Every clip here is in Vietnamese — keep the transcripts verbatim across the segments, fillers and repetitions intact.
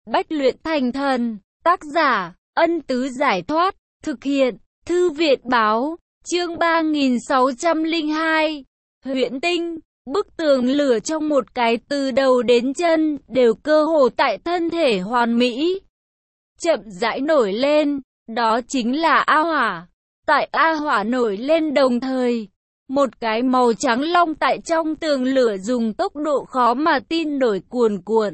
Bách luyện thành thần, tác giả, Ân Tứ Giải Thoát, thực hiện, Thư viện Báo, chương ba nghìn sáu trăm lẻ hai, Huyễn Tinh, bức tường lửa trong một cái từ đầu đến chân, đều cơ hồ tại thân thể hoàn mỹ. Chậm rãi nổi lên, đó chính là A Hỏa. Tại A Hỏa nổi lên đồng thời, một cái màu trắng long tại trong tường lửa dùng tốc độ khó mà tin nổi cuồn cuộn.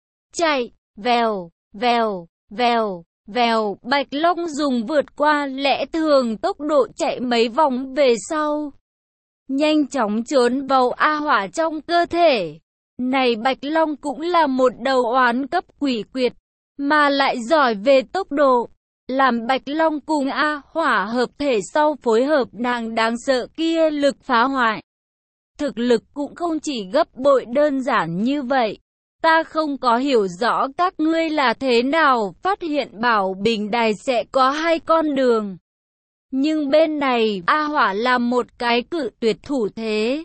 Chạy, vèo, vèo, vèo, vèo, Bạch Long dùng vượt qua lẽ thường tốc độ chạy mấy vòng về sau. Nhanh chóng trốn vào A Hỏa trong cơ thể. Này Bạch Long cũng là một đầu oán cấp quỷ quyệt, mà lại giỏi về tốc độ. Làm Bạch Long cùng A Hỏa hợp thể sau phối hợp nàng đáng sợ kia lực phá hoại. Thực lực cũng không chỉ gấp bội đơn giản như vậy. Ta không có hiểu rõ các ngươi là thế nào phát hiện bảo bình đài sẽ có hai con đường. Nhưng bên này A Hỏa là một cái cự tuyệt thủ thế.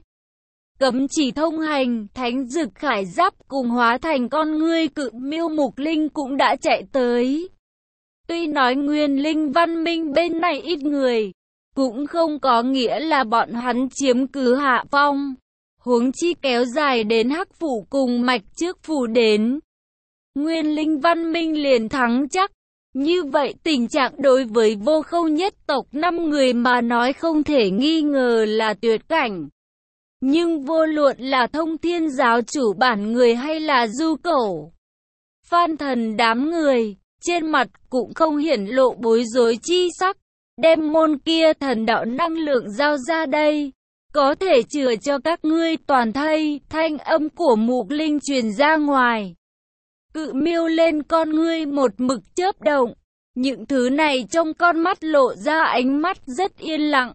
Cấm chỉ thông hành, Thánh Dực Khải Giáp cùng hóa thành con ngươi cự miêu Mục Linh cũng đã chạy tới. Tuy nói Nguyên Linh văn minh bên này ít người, cũng không có nghĩa là bọn hắn chiếm cứ hạ phong. Huống chi kéo dài đến Hắc Phủ cùng Mạch Trước Phủ đến. Nguyên Linh văn minh liền thắng chắc. Như vậy tình trạng đối với Vô Khâu nhất tộc năm người mà nói không thể nghi ngờ là tuyệt cảnh. Nhưng vô luận là Thông Thiên giáo chủ bản người hay là Du Cẩu, Phan Thần đám người, trên mặt cũng không hiển lộ bối rối chi sắc. Đem môn kia thần đạo năng lượng giao ra đây, có thể chữa cho các ngươi toàn thây. Thanh âm của Mục Linh truyền ra ngoài. Cự miêu lên con ngươi một mực chớp động. Những thứ này trong con mắt lộ ra ánh mắt rất yên lặng.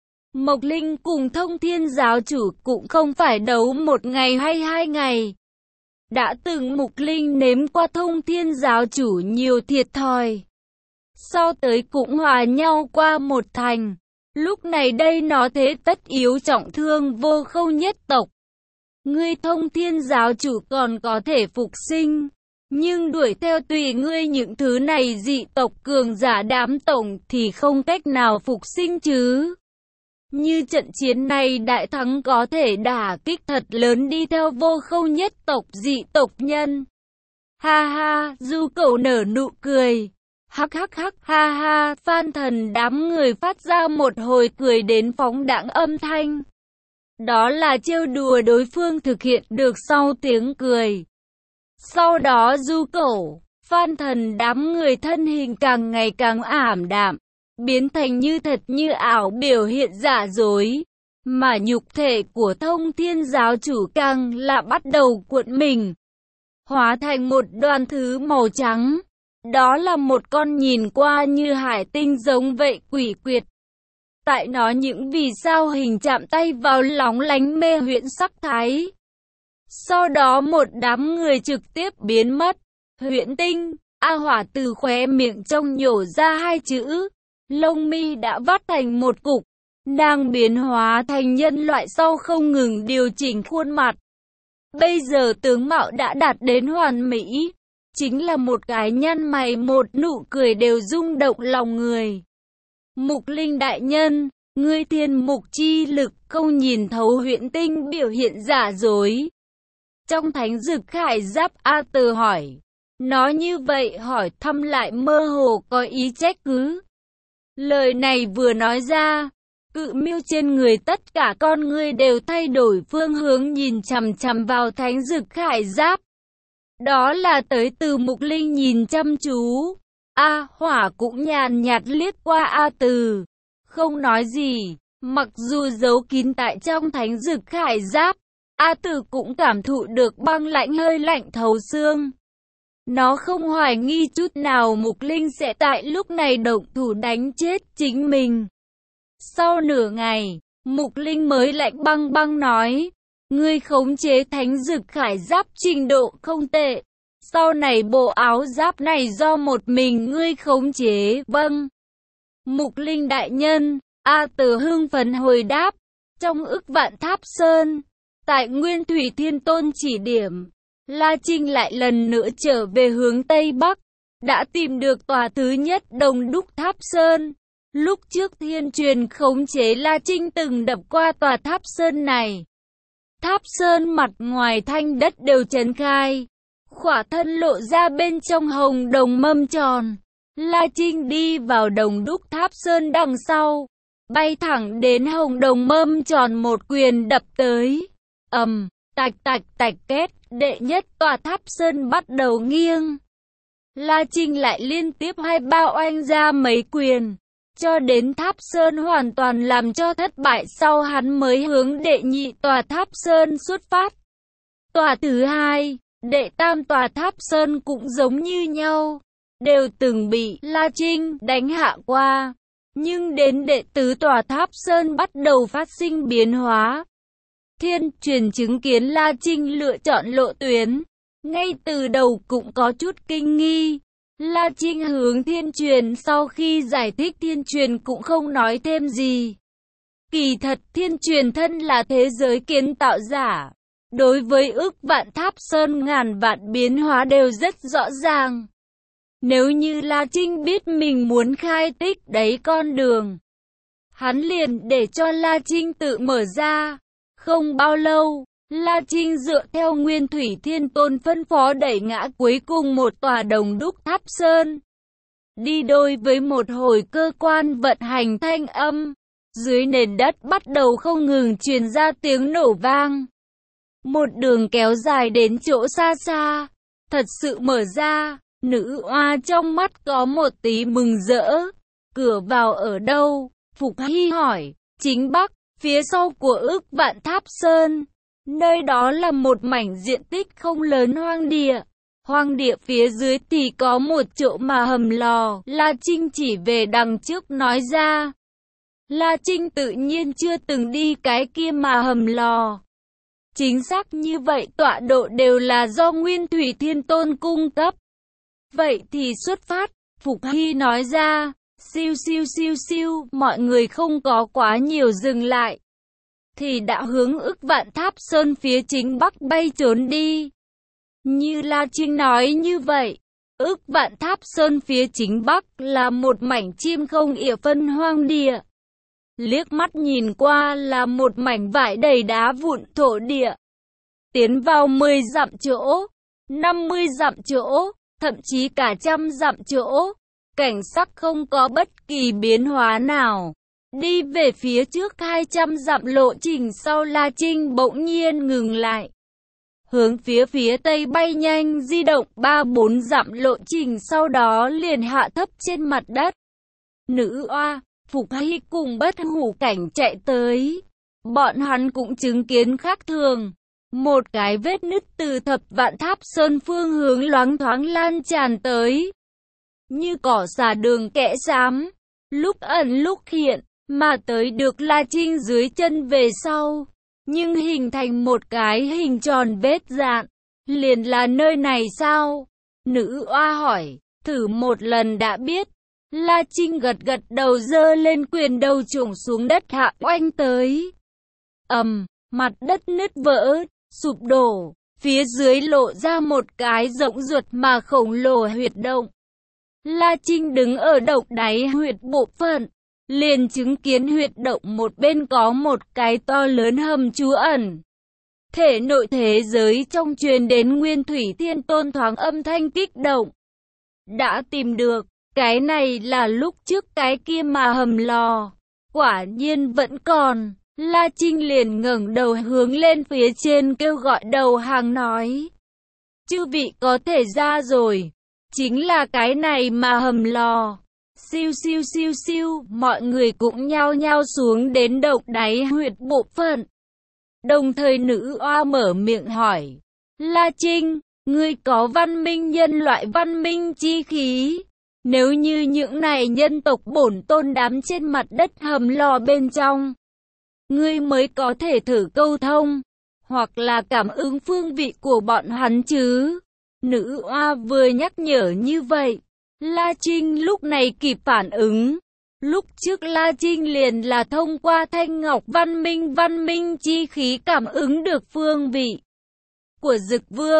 Mộc Linh cùng Thông Thiên giáo chủ cũng không phải đấu một ngày hay hai ngày. Đã từng Mục Linh nếm qua Thông Thiên giáo chủ nhiều thiệt thòi. Sau tới cũng hòa nhau qua một thành. Lúc này đây nó thế tất yếu trọng thương Vô Khâu nhất tộc. Ngươi Thông Thiên giáo chủ còn có thể phục sinh. Nhưng đuổi theo tùy ngươi những thứ này dị tộc cường giả đám tổng thì không cách nào phục sinh chứ. Như trận chiến này đại thắng có thể đả kích thật lớn đi theo Vô Khâu nhất tộc dị tộc nhân. Ha ha, Du Cẩu nở nụ cười. Hắc hắc hắc, ha ha, Phan Thần đám người phát ra một hồi cười đến phóng đãng âm thanh. Đó là trêu đùa đối phương thực hiện được sau tiếng cười. Sau đó Du Cẩu, Phan Thần đám người thân hình càng ngày càng ảm đạm, biến thành như thật như ảo biểu hiện giả dối. Mà nhục thể của Thông Thiên giáo chủ càng là bắt đầu cuộn mình, hóa thành một đoàn thứ màu trắng. Đó là một con nhìn qua như hải tinh giống vậy quỷ quyệt. Tại nó những vì sao hình chạm tay vào lóng lánh mê huyễn sắc thái. Sau đó một đám người trực tiếp biến mất. Huyễn Tinh, A Hỏa từ khóe miệng trong nhổ ra hai chữ. Lông mi đã vắt thành một cục. Nàng biến hóa thành nhân loại sau không ngừng điều chỉnh khuôn mặt. Bây giờ tướng mạo đã đạt đến hoàn mỹ. Chính là một cái nhăn mày một nụ cười đều rung động lòng người. Mục Linh đại nhân, ngươi thiên mục chi lực không nhìn thấu Huyễn Tinh biểu hiện giả dối. Trong Thánh Dực Khải Giáp A Tờ hỏi. Nó như vậy hỏi thăm lại mơ hồ có ý trách cứ. Lời này vừa nói ra, cự miêu trên người tất cả con ngươi đều thay đổi phương hướng nhìn chằm chằm vào Thánh Dực Khải Giáp. Đó là tới từ Mục Linh nhìn chăm chú. A Hỏa cũng nhàn nhạt liếc qua A Từ, không nói gì. Mặc dù giấu kín tại trong Thánh Dực Khải Giáp, A Từ cũng cảm thụ được băng lạnh hơi lạnh thấu xương. Nó không hoài nghi chút nào Mục Linh sẽ tại lúc này động thủ đánh chết chính mình. Sau nửa ngày, Mục Linh mới lạnh băng băng nói. Ngươi khống chế Thánh Dực Khải Giáp trình độ không tệ. Sau này bộ áo giáp này do một mình ngươi khống chế. Vâng. Mục Linh đại nhân, A Tờ hưng phấn hồi đáp. Trong ức vạn tháp sơn, tại Nguyên Thủy Thiên Tôn chỉ điểm, La Trinh lại lần nữa trở về hướng Tây Bắc, đã tìm được tòa thứ nhất Đồng Đúc Tháp Sơn. Lúc trước Thiên Truyền khống chế La Trinh từng đập qua tòa tháp sơn này. Tháp sơn mặt ngoài thanh đất đều trấn khai, khỏa thân lộ ra bên trong hồng đồng mâm tròn. La Trinh đi vào Đồng Đúc Tháp Sơn đằng sau, bay thẳng đến hồng đồng mâm tròn một quyền đập tới. Ầm, tạch tạch tạch két, đệ nhất tòa tháp sơn bắt đầu nghiêng. La Trinh lại liên tiếp hai ba oanh ra mấy quyền, cho đến tháp sơn hoàn toàn làm cho thất bại, sau hắn mới hướng đệ nhị tòa tháp sơn xuất phát. Tòa thứ hai, đệ tam tòa tháp sơn cũng giống như nhau, đều từng bị La Trinh đánh hạ qua. Nhưng đến đệ tứ tòa tháp sơn bắt đầu phát sinh biến hóa. Thiên Truyền chứng kiến La Trinh lựa chọn lộ tuyến, ngay từ đầu cũng có chút kinh nghi. La Trinh hướng Thiên Truyền sau khi giải thích, Thiên Truyền cũng không nói thêm gì. Kỳ thật Thiên Truyền thân là thế giới kiến tạo giả, đối với ức vạn tháp sơn ngàn vạn biến hóa đều rất rõ ràng. Nếu như La Trinh biết mình muốn khai tích đấy con đường, hắn liền để cho La Trinh tự mở ra. Không bao lâu, La Trinh dựa theo Nguyên Thủy Thiên Tôn phân phó đẩy ngã cuối cùng một tòa Đồng Đúc Tháp Sơn. Đi đôi với một hồi cơ quan vận hành thanh âm, dưới nền đất bắt đầu không ngừng truyền ra tiếng nổ vang. Một đường kéo dài đến chỗ xa xa, thật sự mở ra. Nữ oa trong mắt có một tí mừng rỡ. Cửa vào ở đâu? Phục Hy hỏi. Chính bắc, phía sau của ức vạn tháp sơn. Nơi đó là một mảnh diện tích không lớn hoang địa. Hoang địa phía dưới thì có một chỗ mà hầm lò. La Trinh chỉ về đằng trước nói ra. La Trinh tự nhiên chưa từng đi cái kia mà hầm lò. Chính xác như vậy, tọa độ đều là do Nguyên Thủy Thiên Tôn cung cấp. Vậy thì xuất phát, Phục Hy nói ra. Siêu siêu siêu siêu, mọi người không có quá nhiều dừng lại, thì đã hướng ức vạn tháp sơn phía chính bắc bay trốn đi. Như La Trinh nói như vậy, ức vạn tháp sơn phía chính bắc là một mảnh chim không ỉa phân hoang địa. Liếc mắt nhìn qua là một mảnh vải đầy đá vụn thổ địa. Tiến vào mười dặm chỗ, năm mươi dặm chỗ, thậm chí cả trăm dặm chỗ, cảnh sắc không có bất kỳ biến hóa nào. Đi về phía trước hai trăm dặm lộ trình sau, La Trinh bỗng nhiên ngừng lại. Hướng phía phía tây bay nhanh di động ba bốn dặm lộ trình, sau đó liền hạ thấp trên mặt đất. Nữ oa, Phục Hy cùng Bất Hủ Cảnh chạy tới. Bọn hắn cũng chứng kiến khác thường. Một cái vết nứt từ thập vạn tháp sơn phương hướng loáng thoáng lan tràn tới. Như cỏ xà đường kẽ xám, lúc ẩn lúc hiện, mà tới được La Trinh dưới chân về sau. Nhưng hình thành một cái hình tròn vết dạn. Liền là nơi này sao? Nữ oa hỏi. Thử một lần đã biết. La Trinh gật gật đầu, giơ lên quyền đầu chủng xuống đất hạ oanh tới. Ầm, mặt đất nứt vỡ, sụp đổ, phía dưới lộ ra một cái rỗng ruột mà khổng lồ huyệt động. La Trinh đứng ở động đáy huyệt bộ phận, liền chứng kiến huyệt động một bên có một cái to lớn hầm trú ẩn. Thể nội thế giới trong truyền đến Nguyên Thủy Thiên Tôn thoáng âm thanh kích động. Đã tìm được, cái này là lúc trước cái kia mà hầm lò. Quả nhiên vẫn còn. La Trinh liền ngẩng đầu hướng lên phía trên kêu gọi đầu hàng nói. Chư vị có thể ra rồi. Chính là cái này mà hầm lò. Siêu siêu siêu siêu, mọi người cũng nhao nhao xuống đến động đáy huyệt bộ phận. Đồng thời nữ oa mở miệng hỏi. La Trinh, ngươi có văn minh nhân loại văn minh chi khí. Nếu như những này nhân tộc bổn tôn đám trên mặt đất hầm lò bên trong, ngươi mới có thể thử câu thông, hoặc là cảm ứng phương vị của bọn hắn chứ. Nữ oa vừa nhắc nhở như vậy, La Trinh lúc này kịp phản ứng. Lúc trước La Trinh liền là thông qua thanh ngọc văn minh văn minh chi khí cảm ứng được phương vị của Dực Vương.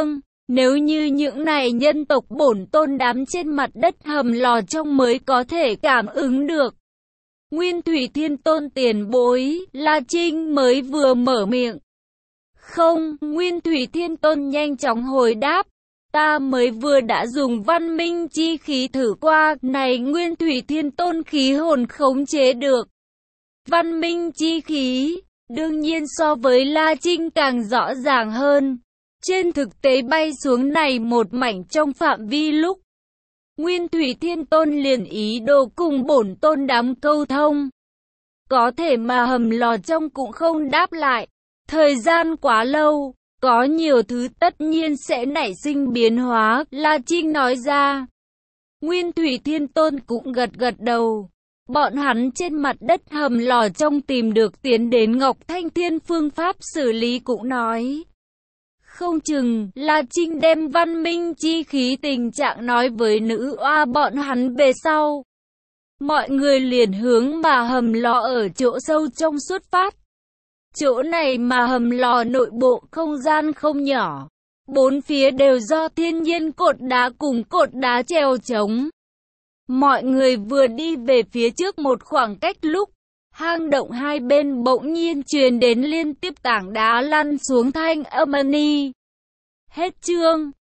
Nếu như những này nhân tộc bổn tôn đám trên mặt đất hầm lò trong mới có thể cảm ứng được. Nguyên Thủy Thiên Tôn tiền bối, La Trinh mới vừa mở miệng. Không, Nguyên Thủy Thiên Tôn nhanh chóng hồi đáp. Ta mới vừa đã dùng văn minh chi khí thử qua, này Nguyên Thủy Thiên Tôn khí hồn khống chế được. Văn minh chi khí, đương nhiên so với La Trinh càng rõ ràng hơn. Trên thực tế bay xuống này một mảnh trong phạm vi lúc. Nguyên Thủy Thiên Tôn liền ý đồ cùng bổn tôn đám câu thông. Có thể mà hầm lò trong cũng không đáp lại. Thời gian quá lâu, có nhiều thứ tất nhiên sẽ nảy sinh biến hóa, La Trinh nói ra. Nguyên Thủy Thiên Tôn cũng gật gật đầu. Bọn hắn trên mặt đất hầm lò trong tìm được tiến đến Ngọc Thanh Thiên phương pháp xử lý cũng nói. Không chừng, La Trinh đem văn minh chi khí tình trạng nói với nữ oa bọn hắn về sau. Mọi người liền hướng mà hầm lò ở chỗ sâu trong xuất phát. Chỗ này mà hầm lò nội bộ không gian không nhỏ. Bốn phía đều do thiên nhiên cột đá cùng cột đá treo trống. Mọi người vừa đi về phía trước một khoảng cách lúc, hang động hai bên bỗng nhiên truyền đến liên tiếp tảng đá lăn xuống thanh âm ni. Hết chương.